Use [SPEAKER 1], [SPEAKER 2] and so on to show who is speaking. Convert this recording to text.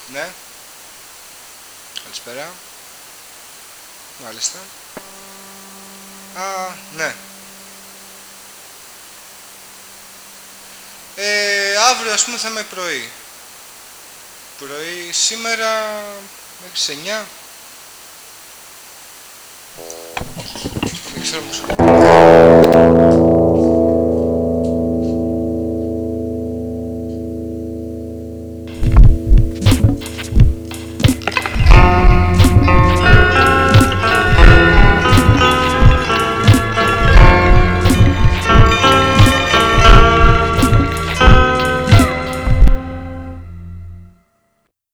[SPEAKER 1] Ναι. Καλησπέρα. Μάλιστα. Α, ναι. Αύριο ας πούμε θα είμαι πρωί. Πρωί σήμερα μέχρι τις 9. Δεν ξέρω πώς.